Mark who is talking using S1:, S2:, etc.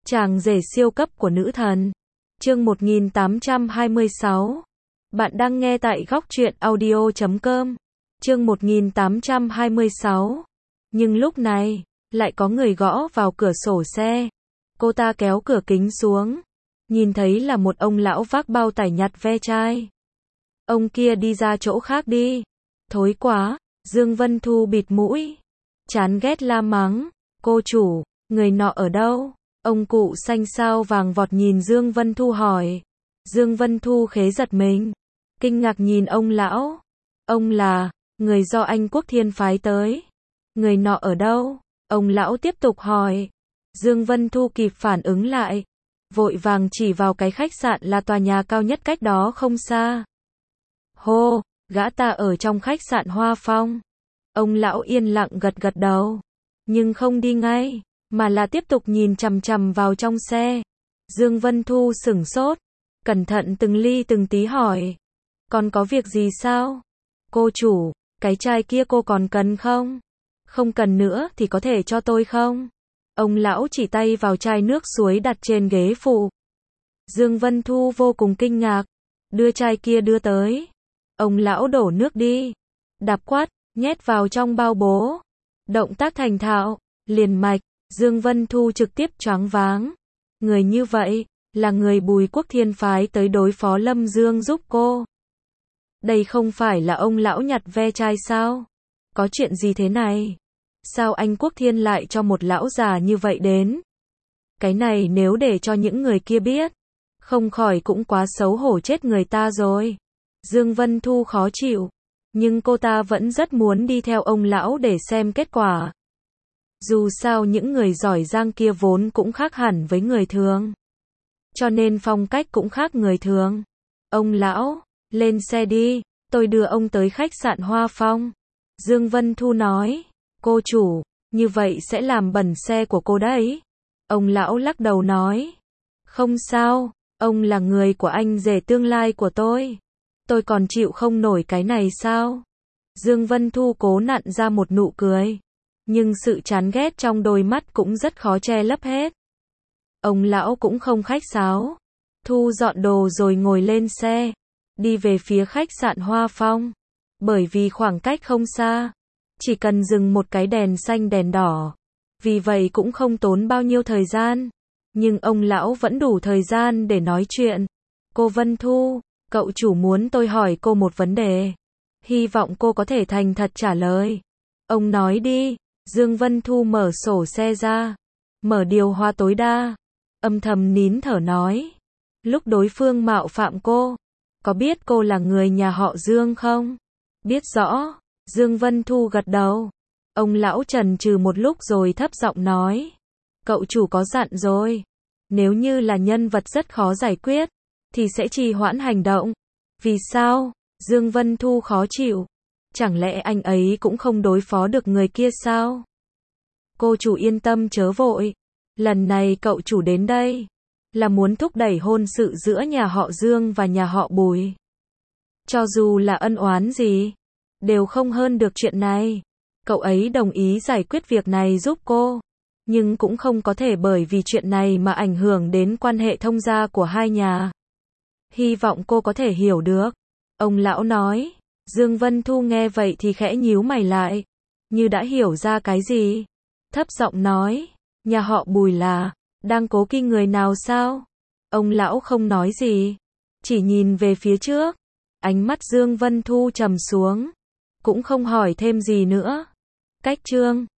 S1: Chàng rể siêu cấp của nữ thần. Chương 1826. Bạn đang nghe tại góc truyện audio.com. Chương 1826. Nhưng lúc này, lại có người gõ vào cửa sổ xe. Cô ta kéo cửa kính xuống, nhìn thấy là một ông lão vác bao tải nhặt ve chai. Ông kia đi ra chỗ khác đi. Thối quá. Dương Vân Thu bịt mũi, chán ghét la mắng. Cô chủ, người nọ ở đâu? Ông cụ xanh sao vàng vọt nhìn Dương Vân Thu hỏi. Dương Vân Thu khế giật mình, kinh ngạc nhìn ông lão. Ông là người do anh Quốc Thiên phái tới. Người nọ ở đâu? Ông lão tiếp tục hỏi. Dương Vân Thu kịp phản ứng lại, vội vàng chỉ vào cái khách sạn là tòa nhà cao nhất cách đó không xa. Hô, gã ta ở trong khách sạn Hoa Phong. Ông lão yên lặng gật gật đầu, nhưng không đi ngay, mà là tiếp tục nhìn chằm chằm vào trong xe. Dương Vân Thu sửng sốt, cẩn thận từng ly từng tí hỏi. Còn có việc gì sao? Cô chủ, cái chai kia cô còn cần không? Không cần nữa thì có thể cho tôi không? Ông lão chỉ tay vào chai nước suối đặt trên ghế phụ. Dương Vân Thu vô cùng kinh ngạc, đưa chai kia đưa tới. Ông lão đổ nước đi, đạp quát, nhét vào trong bao bố. Động tác thành thạo, liền mạch. Dương Vân Thu trực tiếp choáng váng. Người như vậy, là người Bùi Quốc Thiên phái tới đối phó Lâm Dương giúp cô. Đây không phải là ông lão nhặt ve chai sao? Có chuyện gì thế này? Sao anh Quốc Thiên lại cho một lão già như vậy đến? Cái này nếu để cho những người kia biết, không khỏi cũng quá xấu hổ chết người ta rồi. Dương Vân Thu khó chịu, nhưng cô ta vẫn rất muốn đi theo ông lão để xem kết quả. Dù sao những người giỏi giang kia vốn cũng khác hẳn với người thường, cho nên phong cách cũng khác người thường. Ông lão, lên xe đi, tôi đưa ông tới khách sạn Hoa Phong. Dương Vân Thu nói. Cô chủ, như vậy sẽ làm bẩn xe của cô đấy. Ông lão lắc đầu nói. Không sao, ông là người của anh rể tương lai của tôi. Tôi còn chịu không nổi cái này sao? Dương Vân Thu cố nặn ra một nụ cười, nhưng sự chán ghét trong đôi mắt cũng rất khó che lấp hết. Ông lão cũng không khách sáo, thu dọn đồ rồi ngồi lên xe, đi về phía khách sạn Hoa Phong. Bởi vì khoảng cách không xa, chỉ cần dừng một cái đèn xanh đèn đỏ, vì vậy cũng không tốn bao nhiêu thời gian. Nhưng ông lão vẫn đủ thời gian để nói chuyện. Cô Vân Thu, cậu chủ muốn tôi hỏi cô một vấn đề. Hy vọng cô có thể thành thật trả lời. Ông nói đi. Dương Vân Thu mở sổ xe ra, mở điều hòa tối đa, âm thầm nín thở nói. Lúc đối phương mạo phạm cô, có biết cô là người nhà họ Dương không? Biết rõ. Dương Vân Thu gật đầu. Ông lão chần chừ một lúc rồi thấp giọng nói. Cậu chủ có dặn rồi. Nếu như là nhân vật rất khó giải quyết, thì sẽ trì hoãn hành động. Vì sao? Dương Vân Thu khó chịu. Chẳng lẽ anh ấy cũng không đối phó được người kia sao? Cô chủ yên tâm chớ vội. Lần này cậu chủ đến đây, là muốn thúc đẩy hôn sự giữa nhà họ Dương và nhà họ Bùi. Cho dù là ân oán gì, đều không hơn được chuyện này. Cậu ấy đồng ý giải quyết việc này giúp cô, nhưng cũng không có thể bởi vì chuyện này mà ảnh hưởng đến quan hệ thông gia của hai nhà. Hy vọng cô có thể hiểu được. Ông lão nói. Dương Vân Thu nghe vậy thì khẽ nhíu mày lại, như đã hiểu ra cái gì. Thấp giọng nói. Nhà họ Bùi là đang cố kỵ người nào sao? Ông lão không nói gì, chỉ nhìn về phía trước. Ánh mắt Dương Vân Thu trầm xuống, cũng không hỏi thêm gì nữa. Cách chương